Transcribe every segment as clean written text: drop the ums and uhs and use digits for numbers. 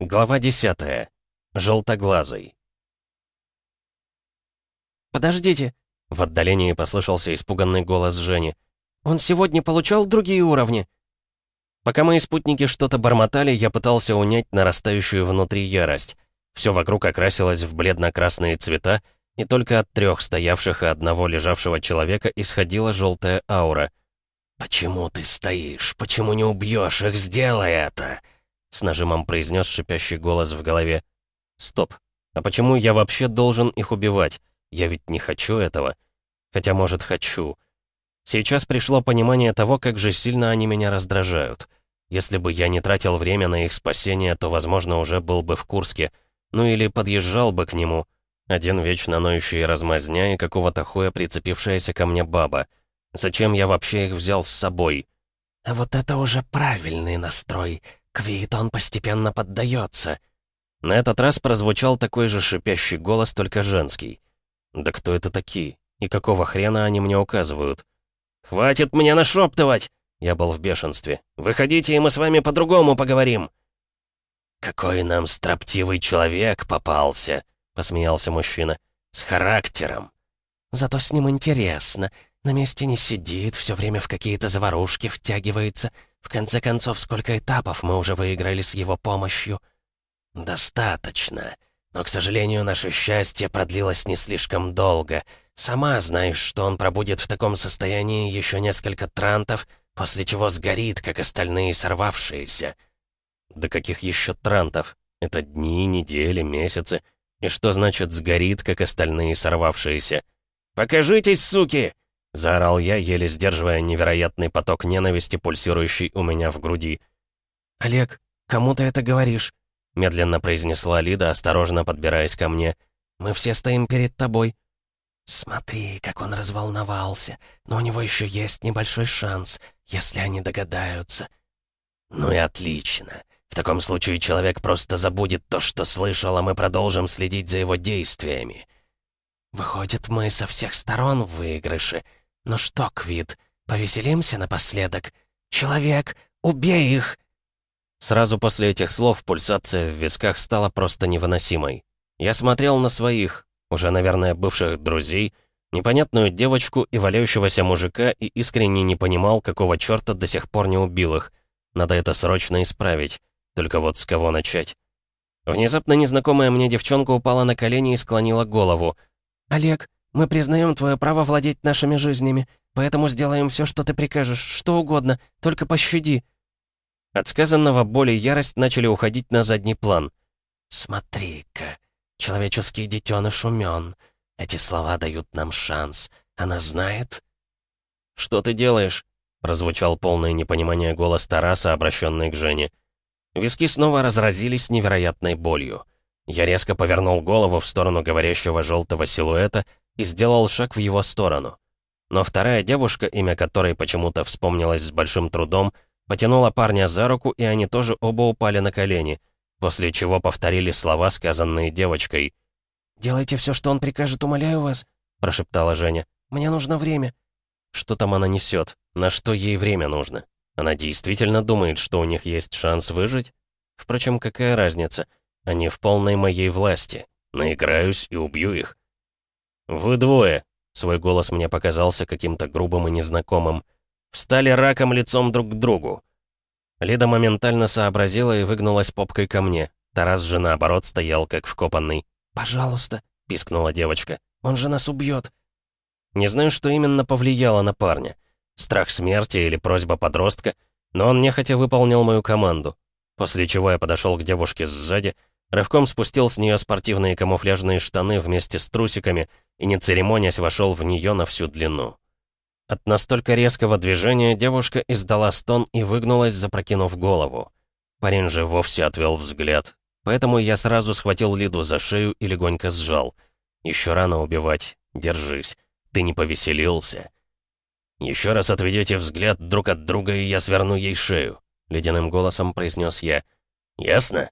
Глава 10. Желтоглазый. «Подождите!» — в отдалении послышался испуганный голос Жени. «Он сегодня получал другие уровни?» Пока мои спутники что-то бормотали, я пытался унять нарастающую внутри ярость. Все вокруг окрасилось в бледно-красные цвета, и только от 3 стоявших и одного лежавшего человека исходила желтая аура. «Почему ты стоишь? Почему не убьешь их? Сделай это!» С нажимом произнес шипящий голос в голове. «Стоп. А почему я вообще должен их убивать? Я ведь не хочу этого. Хотя, может, хочу». Сейчас пришло понимание того, как же сильно они меня раздражают. Если бы я не тратил время на их спасение, то, возможно, уже был бы в Курске. Ну или подъезжал бы к нему. Один вечно ноющий размазня и какого-то хуя прицепившаяся ко мне баба. Зачем я вообще их взял с собой? «А вот это уже правильный настрой. Квит, он постепенно поддается». На этот раз прозвучал такой же шипящий голос, только женский. Да кто это такие? И какого хрена они мне указывают? «Хватит мне нашептывать!» Я был в бешенстве. «Выходите, и мы с вами по-другому поговорим!» «Какой нам строптивый человек попался!» — посмеялся мужчина. «С характером. Зато с ним интересно. На месте не сидит, все время в какие-то заварушки втягивается. В конце концов, сколько этапов мы уже выиграли с его помощью?» «Достаточно. Но, к сожалению, наше счастье продлилось не слишком долго. Сама знаешь, что он пробудет в таком состоянии еще несколько трантов, после чего сгорит, как остальные сорвавшиеся». «Да каких еще трантов? Это дни, недели, месяцы. И что значит «сгорит, как остальные сорвавшиеся»?» «Покажитесь, суки!» — заорал я, еле сдерживая невероятный поток ненависти, пульсирующий у меня в груди. «Олег, кому ты это говоришь?» — медленно произнесла Лида, осторожно подбираясь ко мне. «Мы все стоим перед тобой». «Смотри, как он разволновался. Но у него еще есть небольшой шанс, если они догадаются». «Ну и отлично. В таком случае человек просто забудет то, что слышал, а мы продолжим следить за его действиями. Выходит, мы со всех сторон в выигрыше. Ну что, Квит, повеселимся напоследок? Человек, убей их!» Сразу после этих слов пульсация в висках стала просто невыносимой. Я смотрел на своих, уже, наверное, бывших друзей, непонятную девочку и валяющегося мужика и искренне не понимал, какого черта до сих пор не убил их. Надо это срочно исправить. Только вот с кого начать? Внезапно незнакомая мне девчонка упала на колени и склонила голову. «Олег, мы признаем твое право владеть нашими жизнями, поэтому сделаем все, что ты прикажешь, что угодно, только пощади». От сказанного боль и ярость начали уходить на задний план. «Смотри-ка, человеческий детеныш умен. Эти слова дают нам шанс. Она знает?» «Что ты делаешь?» — прозвучал полное непонимание голос Тараса, обращенный к Жене. Виски снова разразились невероятной болью. Я резко повернул голову в сторону говорящего желтого силуэта и сделал шаг в его сторону. Но вторая девушка, имя которой почему-то вспомнилось с большим трудом, потянула парня за руку, и они тоже оба упали на колени, после чего повторили слова, сказанные девочкой. «Делайте все, что он прикажет, умоляю вас», — прошептала Женя. «Мне нужно время». Что там она несет? На что ей время нужно? Она действительно думает, что у них есть шанс выжить? Впрочем, какая разница? Они в полной моей власти. Наиграюсь и убью их. «Вы двое», — свой голос мне показался каким-то грубым и незнакомым, «встали раком лицом друг к другу». Лида моментально сообразила и выгнулась попкой ко мне. Тарас же, наоборот, стоял как вкопанный. «Пожалуйста», — пискнула девочка. «он же нас убьет». Не знаю, что именно повлияло на парня. Страх смерти или просьба подростка, но он нехотя выполнил мою команду. После чего я подошел к девушке сзади, рывком спустил с нее спортивные камуфляжные штаны вместе с трусиками и, не церемонясь, вошел в нее на всю длину. От настолько резкого движения девушка издала стон и выгнулась, запрокинув голову. Парень же вовсе отвел взгляд. Поэтому я сразу схватил Лиду за шею и легонько сжал. «Еще рано убивать. Держись. Ты не повеселился. Еще раз отведете взгляд друг от друга, и я сверну ей шею», — ледяным голосом произнес я. «Ясно?»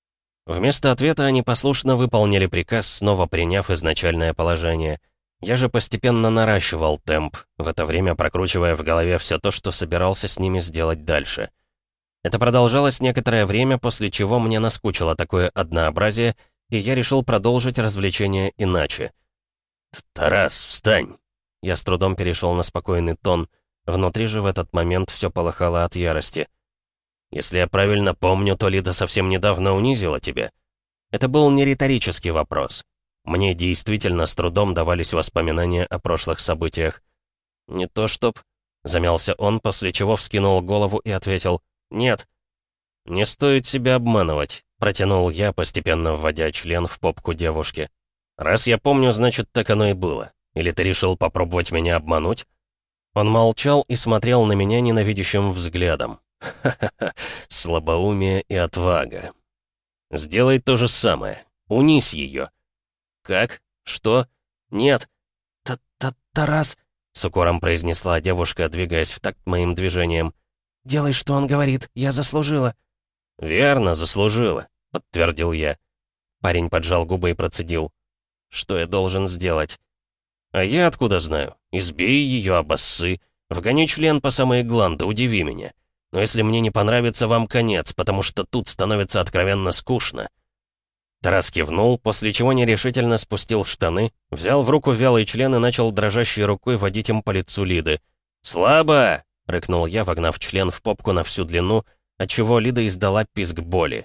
Вместо ответа они послушно выполнили приказ, снова приняв изначальное положение. Я же постепенно наращивал темп, в это время прокручивая в голове все то, что собирался с ними сделать дальше. Это продолжалось некоторое время, после чего мне наскучило такое однообразие, и я решил продолжить развлечение иначе. «Тарас, встань!» Я с трудом перешел на спокойный тон. Внутри же в этот момент все полыхало от ярости. «Если я правильно помню, то Лида совсем недавно унизила тебя». Это был не риторический вопрос. Мне действительно с трудом давались воспоминания о прошлых событиях. «Не то чтоб...» — замялся он, после чего вскинул голову и ответил «нет». «Не стоит себя обманывать», — протянул я, постепенно вводя член в попку девушки. «Раз я помню, значит, так оно и было. Или ты решил попробовать меня обмануть?» Он молчал и смотрел на меня ненавидящим взглядом. «Ха-ха-ха, слабоумие и отвага. Сделай то же самое. Унись ее». «Как? Что? Нет». «Тарас», — с укором произнесла девушка, двигаясь в такт моим движением. «делай, что он говорит, я заслужила». «Верно, заслужила», — подтвердил я. Парень поджал губы и процедил. «Что я должен сделать?» «А я откуда знаю? Избей ее, обоссы. Вгони член по самые гланды, удиви меня. Но если мне не понравится, вам конец, потому что тут становится откровенно скучно». Тарас кивнул, после чего нерешительно спустил штаны, взял в руку вялый член и начал дрожащей рукой водить им по лицу Лиды. «Слабо!» — рыкнул я, вогнав член в попку на всю длину, отчего Лида издала писк боли.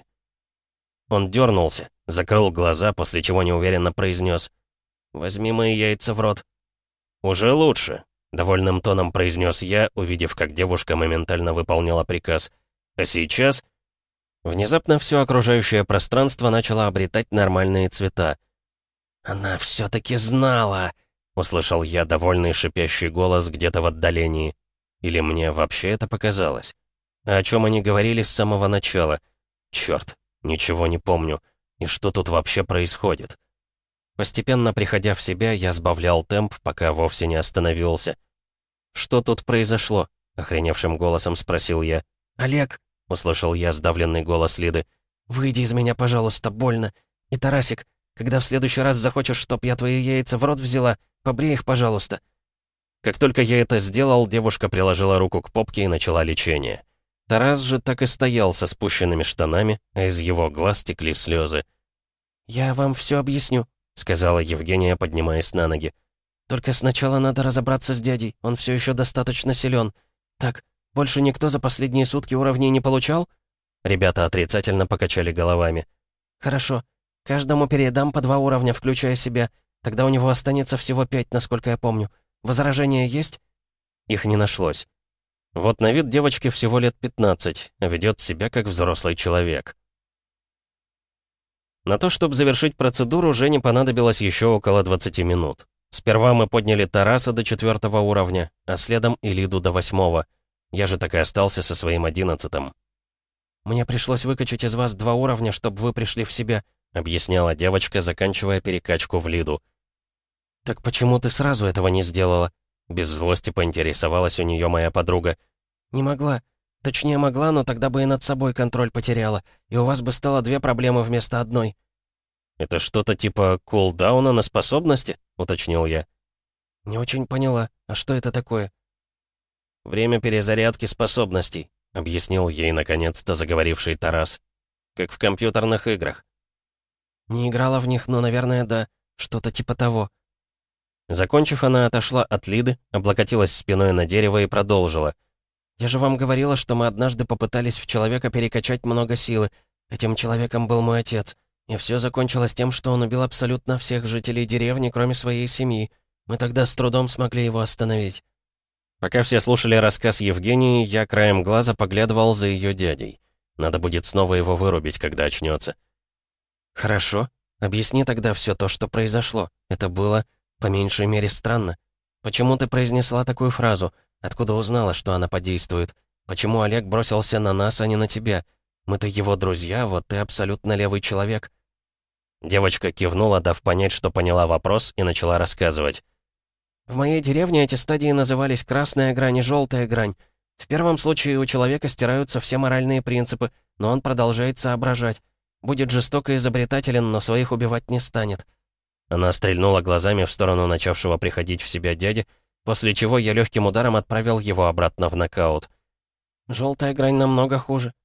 Он дернулся, закрыл глаза, после чего неуверенно произнес: «Возьми мои яйца в рот». «Уже лучше», — довольным тоном произнес я, увидев, как девушка моментально выполнила приказ. «А сейчас...» Внезапно все окружающее пространство начало обретать нормальные цвета. «Она все-таки знала!» — услышал я довольный шипящий голос где-то в отдалении. Или мне вообще это показалось? А о чем они говорили с самого начала? Черт, ничего не помню. И что тут вообще происходит? Постепенно приходя в себя, я сбавлял темп, пока вовсе не остановился. «Что тут произошло?» — охреневшим голосом спросил я. «Олег», — услышал я сдавленный голос Лиды, «выйди из меня, пожалуйста, больно. И, Тарасик, когда в следующий раз захочешь, чтоб я твои яйца в рот взяла, побрей их, пожалуйста». Как только я это сделал, девушка приложила руку к попке и начала лечение. Тарас же так и стоял со спущенными штанами, а из его глаз текли слезы. «Я вам все объясню», — сказала Евгения, поднимаясь на ноги. «Только сначала надо разобраться с дядей, он все еще достаточно силен. Так, больше никто за последние сутки уровней не получал?» Ребята отрицательно покачали головами. «Хорошо. Каждому передам по 2 уровня, включая себя. Тогда у него останется всего 5, насколько я помню. Возражения есть?» Их не нашлось. Вот на вид девочке всего лет 15, а ведет себя как взрослый человек. На то, чтобы завершить процедуру, Жене понадобилось еще около 20 минут. Сперва мы подняли Тараса до 4 уровня, а следом и Лиду до 8. Я же так и остался со своим 11-м. «Мне пришлось выкачать из вас 2 уровня, чтобы вы пришли в себя», — объясняла девочка, заканчивая перекачку в Лиду. «Так почему ты сразу этого не сделала?» Без злости поинтересовалась у нее моя подруга. «Не могла. Точнее, могла, но тогда бы и над собой контроль потеряла, и у вас бы стало 2 проблемы вместо одной». «Это что-то типа кулдауна на способности?» — уточнил я. «Не очень поняла. А что это такое?» «Время перезарядки способностей», — объяснил ей наконец-то заговоривший Тарас. «Как в компьютерных играх». «Не играла в них, но, наверное, да. Что-то типа того». Закончив, она отошла от Лиды, облокотилась спиной на дерево и продолжила. «Я же вам говорила, что мы однажды попытались в человека перекачать много силы. Этим человеком был мой отец. И все закончилось тем, что он убил абсолютно всех жителей деревни, кроме своей семьи. Мы тогда с трудом смогли его остановить». Пока все слушали рассказ Евгении, я краем глаза поглядывал за ее дядей. Надо будет снова его вырубить, когда очнется. «Хорошо. Объясни тогда все то, что произошло. Это было, по меньшей мере, странно. Почему ты произнесла такую фразу? Откуда узнала, что она подействует? Почему Олег бросился на нас, а не на тебя? Мы-то его друзья, вот ты абсолютно левый человек». Девочка кивнула, дав понять, что поняла вопрос, и начала рассказывать. «В моей деревне эти стадии назывались красная грань и желтая грань. В первом случае у человека стираются все моральные принципы, но он продолжает соображать. Будет жестоко изобретателен, но своих убивать не станет». Она стрельнула глазами в сторону начавшего приходить в себя дяди, после чего я легким ударом отправил его обратно в нокаут. «Желтая грань намного хуже.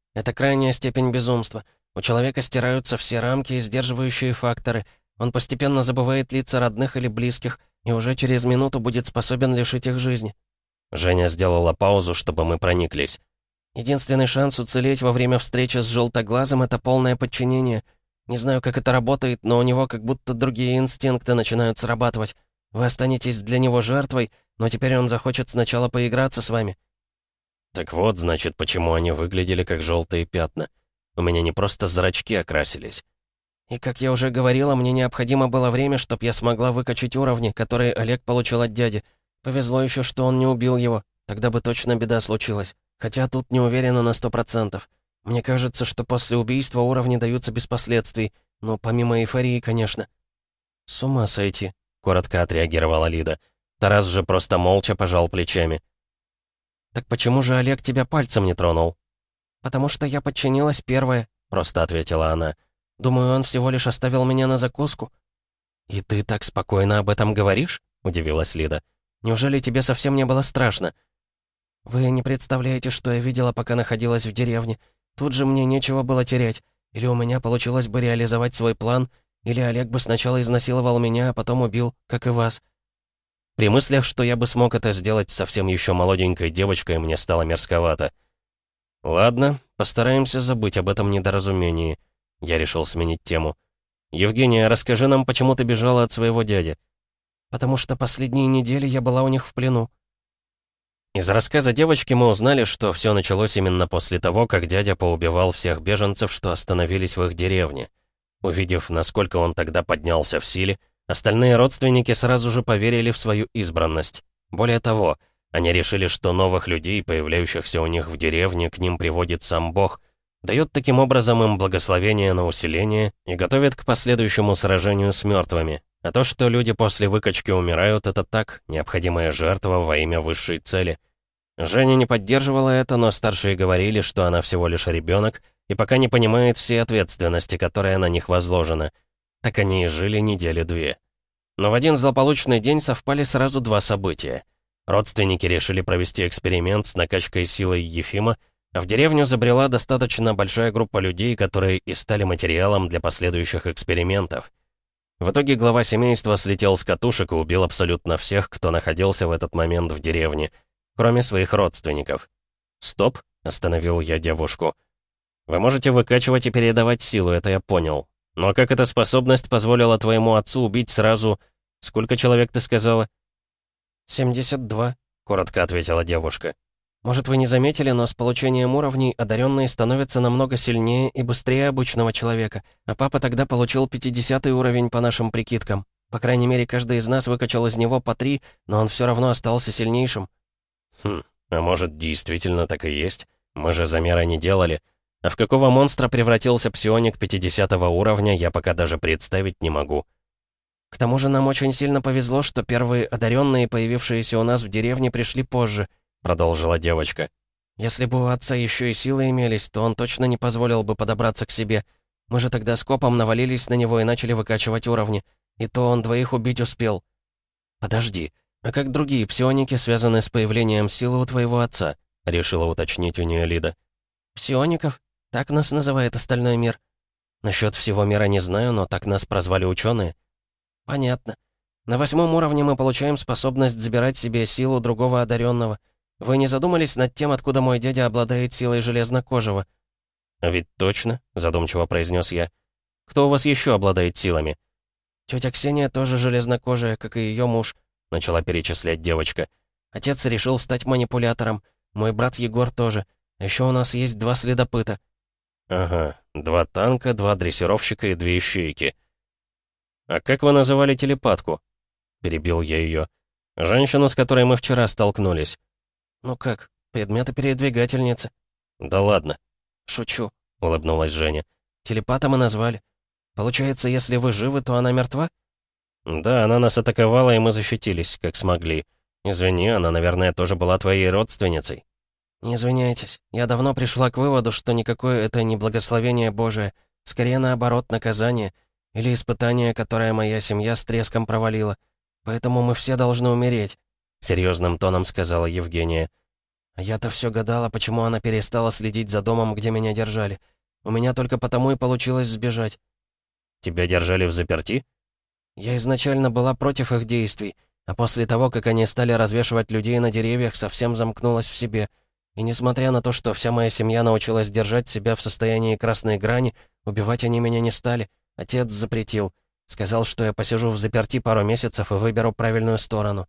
Это крайняя степень безумства. У человека стираются все рамки и сдерживающие факторы. Он постепенно забывает лица родных или близких, и уже через минуту будет способен лишить их жизни. Женя сделала паузу, чтобы мы прониклись. Единственный шанс уцелеть во время встречи с желтоглазым — это полное подчинение. Не знаю, как это работает, но у него как будто другие инстинкты начинают срабатывать. Вы останетесь для него жертвой, но теперь он захочет сначала поиграться с вами. Так вот, значит, почему они выглядели как желтые пятна. У меня не просто зрачки окрасились. И, как я уже говорила, мне необходимо было время, чтобы я смогла выкачать уровни, которые Олег получил от дяди. Повезло еще, что он не убил его. Тогда бы точно беда случилась. Хотя тут не уверена на 100%. Мне кажется, что после убийства уровни даются без последствий. Ну, помимо эйфории, конечно. «С ума сойти», — коротко отреагировала Лида. Тарас же просто молча пожал плечами. «Так почему же Олег тебя пальцем не тронул?» «Потому что я подчинилась первая», — просто ответила она. «Думаю, он всего лишь оставил меня на закуску». «И ты так спокойно об этом говоришь?» — удивилась Лида. «Неужели тебе совсем не было страшно?» «Вы не представляете, что я видела, пока находилась в деревне. Тут же мне нечего было терять. Или у меня получилось бы реализовать свой план, или Олег бы сначала изнасиловал меня, а потом убил, как и вас». При мыслях, что я бы смог это сделать с совсем еще молоденькой девочкой, мне стало мерзковато. «Ладно, постараемся забыть об этом недоразумении». Я решил сменить тему. «Евгения, расскажи нам, почему ты бежала от своего дяди?» «Потому что последние недели я была у них в плену». Из рассказа девочки мы узнали, что все началось именно после того, как дядя поубивал всех беженцев, что остановились в их деревне. Увидев, насколько он тогда поднялся в силе, остальные родственники сразу же поверили в свою избранность. Более того, они решили, что новых людей, появляющихся у них в деревне, к ним приводит сам Бог, дает таким образом им благословение на усиление и готовит к последующему сражению с мертвыми. А то, что люди после выкачки умирают, это так, необходимая жертва во имя высшей цели. Женя не поддерживала это, но старшие говорили, что она всего лишь ребенок и пока не понимает всей ответственности, которая на них возложена. Так они и жили недели две. Но в один злополучный день совпали сразу два события. Родственники решили провести эксперимент с накачкой силой Ефима, а в деревню забрела достаточно большая группа людей, которые и стали материалом для последующих экспериментов. В итоге глава семейства слетел с катушек и убил абсолютно всех, кто находился в этот момент в деревне, кроме своих родственников. «Стоп!» — остановил я девушку. «Вы можете выкачивать и передавать силу, это я понял. Но как эта способность позволила твоему отцу убить сразу... Сколько человек ты сказала?» 72, — коротко ответила девушка. «Может, вы не заметили, но с получением уровней одаренные становятся намного сильнее и быстрее обычного человека, а папа тогда получил 50-й уровень по нашим прикидкам. По крайней мере, каждый из нас выкачал из него по 3, но он все равно остался сильнейшим». А может, действительно так и есть? Мы же замера не делали. А в какого монстра превратился псионик 50-го уровня, я пока даже представить не могу. «К тому же нам очень сильно повезло, что первые одаренные, появившиеся у нас в деревне, пришли позже», — продолжила девочка. «Если бы у отца еще и силы имелись, то он точно не позволил бы подобраться к себе. Мы же тогда скопом навалились на него и начали выкачивать уровни. И то он 2 убить успел». «Подожди, а как другие псионики связаны с появлением силы у твоего отца?» — решила уточнить у нее Лида. «Псиоников? Так нас называет остальной мир». «Насчет всего мира не знаю, но так нас прозвали ученые». «Понятно. На 8-м уровне мы получаем способность забирать себе силу другого одаренного. Вы не задумались над тем, откуда мой дядя обладает силой железнокожего?» «А ведь точно», — задумчиво произнес я. «Кто у вас еще обладает силами?» «Тетя Ксения тоже железнокожая, как и ее муж», — начала перечислять девочка. «Отец решил стать манипулятором. Мой брат Егор тоже. А еще у нас есть 2 следопыта». «Ага, 2 танка, 2 дрессировщика и 2 ищейки». «А как вы называли телепатку?» — перебил я ее. «Женщину, с которой мы вчера столкнулись». «Ну как, предметопередвигательница». «Да ладно». «Шучу», — улыбнулась Женя. «Телепата мы назвали. Получается, если вы живы, то она мертва?» «Да, она нас атаковала, и мы защитились, как смогли. Извини, она, наверное, тоже была твоей родственницей». «Не извиняйтесь. Я давно пришла к выводу, что никакое это не благословение Божие. Скорее, наоборот, наказание. Или испытание, которое моя семья с треском провалила. Поэтому мы все должны умереть», — серьезным тоном сказала Евгения. А я-то все гадала, почему она перестала следить за домом, где меня держали. У меня только потому и получилось сбежать. Тебя держали взаперти? Я изначально была против их действий, а после того, как они стали развешивать людей на деревьях, совсем замкнулась в себе. И несмотря на то, что вся моя семья научилась держать себя в состоянии красной грани, убивать они меня не стали. Отец запретил. Сказал, что я посижу взаперти пару месяцев и выберу правильную сторону.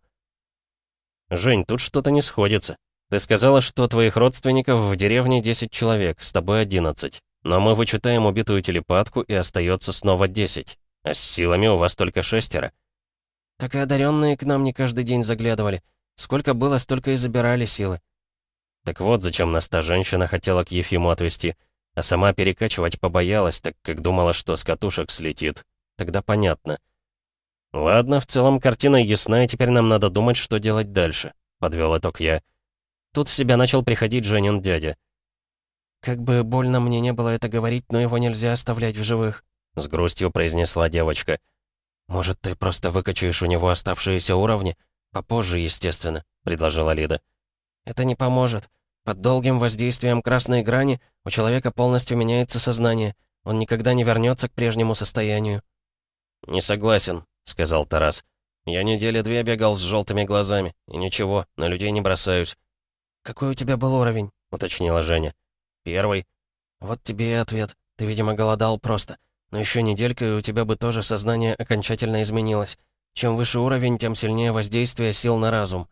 Жень, тут что-то не сходится. Ты сказала, что твоих родственников в деревне 10 человек, с тобой 11. Но мы вычитаем убитую телепатку, и остается снова 10. А с силами у вас только 6. Так и одаренные к нам не каждый день заглядывали. Сколько было, столько и забирали силы. Так вот, зачем нас та женщина хотела к Ефиму отвезти, а сама перекачивать побоялась, так как думала, что с катушек слетит. Тогда понятно. Ладно, в целом картина ясна, и теперь нам надо думать, что делать дальше, подвел итог я. Тут в себя начал приходить Женин дядя. Как бы больно мне не было это говорить, но его нельзя оставлять в живых. С грустью произнесла девочка. «Может, ты просто выкачаешь у него оставшиеся уровни? Попозже, естественно», — предложила Лида. «Это не поможет. Под долгим воздействием красной грани у человека полностью меняется сознание. Он никогда не вернется к прежнему состоянию». «Не согласен», — сказал Тарас. «Я недели 2 бегал с желтыми глазами, и ничего, на людей не бросаюсь». «Какой у тебя был уровень?» — уточнила Женя. «1». «Вот тебе и ответ. Ты, видимо, голодал просто. Но еще неделька, и у тебя бы тоже сознание окончательно изменилось. Чем выше уровень, тем сильнее воздействие сил на разум».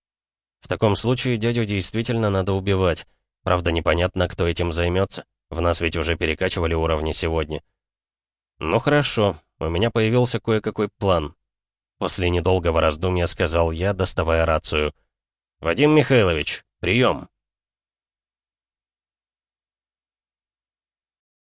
В таком случае дядю действительно надо убивать. Правда, непонятно, кто этим займется. В нас ведь уже перекачивали уровни сегодня. Ну хорошо, у меня появился кое-какой план. После недолгого раздумья сказал я, доставая рацию. «Вадим Михайлович, прием!»